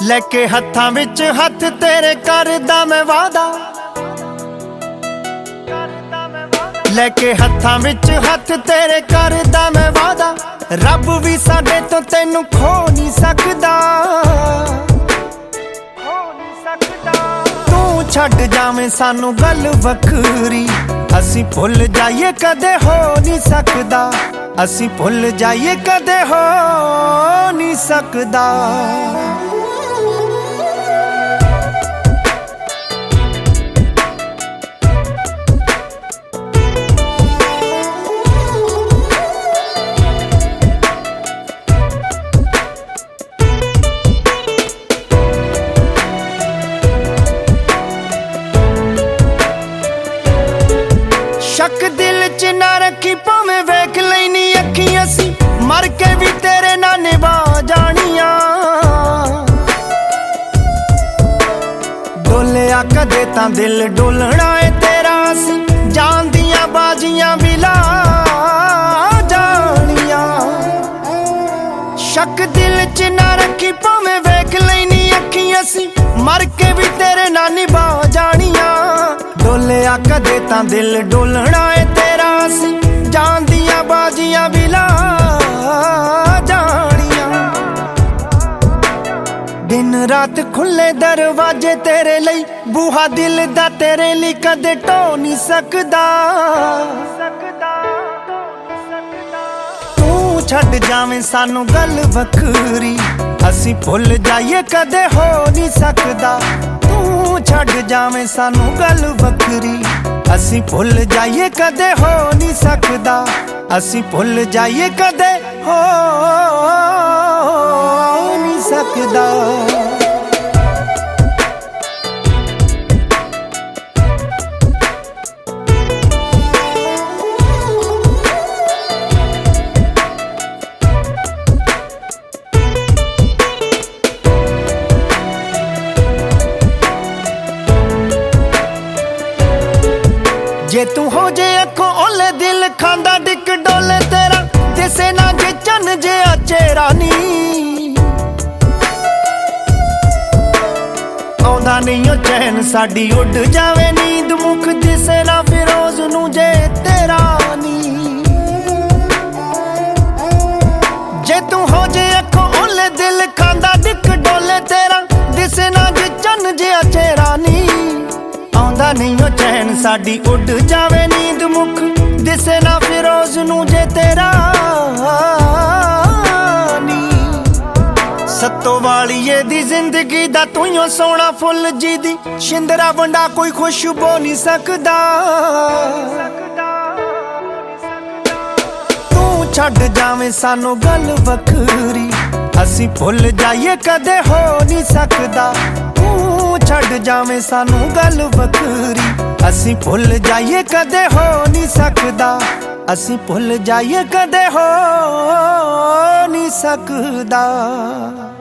लेके हत्थां विच हथ तेरे करदा मैं वादा, लेके हत्थां विच हथ तेरे करदा मैं वादा। रब भी साडे तो तैनू खो नहीं सकदा, तू छड्ड जावें सानू गल वखरी। असी भुल जाइए कदे हो नहीं सकदा, असी भुल जाइए कदे हो नहीं सकदा। शक दिल च ना रखी भावें वेख लैनी अखी, असी मर के भी तेरे ना निभा जानिया। डोलिया कदे तां दिल डोलना है तेरा, असी जान दियां बाजियां भी ला जानिया। शक दिल च ना रखी भावें वेख लैनी अखी, असी मर के भी तेरे ना निभा जानिया। डोलिया कदे तां दिल डोलना है तेरा, असी जान दियां बाजियां भी ला जानिया। दिन रात खुले दरवाजे तेरे लई, बूहा दिल दा तेरे लई कदे ढो नहीं सकदा। तू छड्ड जावें सानू गल वखरी, असी भुल जाइए कदे हो नहीं सकदा। तू छड्ड जावें सानू गल वखरी, असी भुल जाइए कदे हो नहीं सकदा। असी भुल जाइए कदे हो नहीं सकदा। जे तू हो जे अखों ओले दिल खांदा डिक डोले तेरा, दिसे ना जे चन जे चेहरा नी। आउंदा नहीं ओ चैन साडी उड जावे नींद मुख, दिसे ना फिरोज नू जे तेरा नी। जे तू हो जे अखों ओले दिल खांदा डिक डोले तेरा, दिसे ना जे चन जे चेहरा नी। आउंदा नहीं ओ चैन साडी उड जावे नींद मुख, दिसे ना फिरोज नू जे तेरा नी। सत्तो वालीए दी जिंदगी दा तू ही सोना फुल जी दी, शिंदरा वंडा कोई खुशबू नहीं सकदा। तू छड्ड जावें सानू गल वखरी, असी भुल जाइए कदे हो नहीं सकदा। छड्ड जावें सानू गल वखरी, असी भुल जाइए कदे हो नहीं सकदा। असी भुल जाइए कदे हो नहीं सकदा।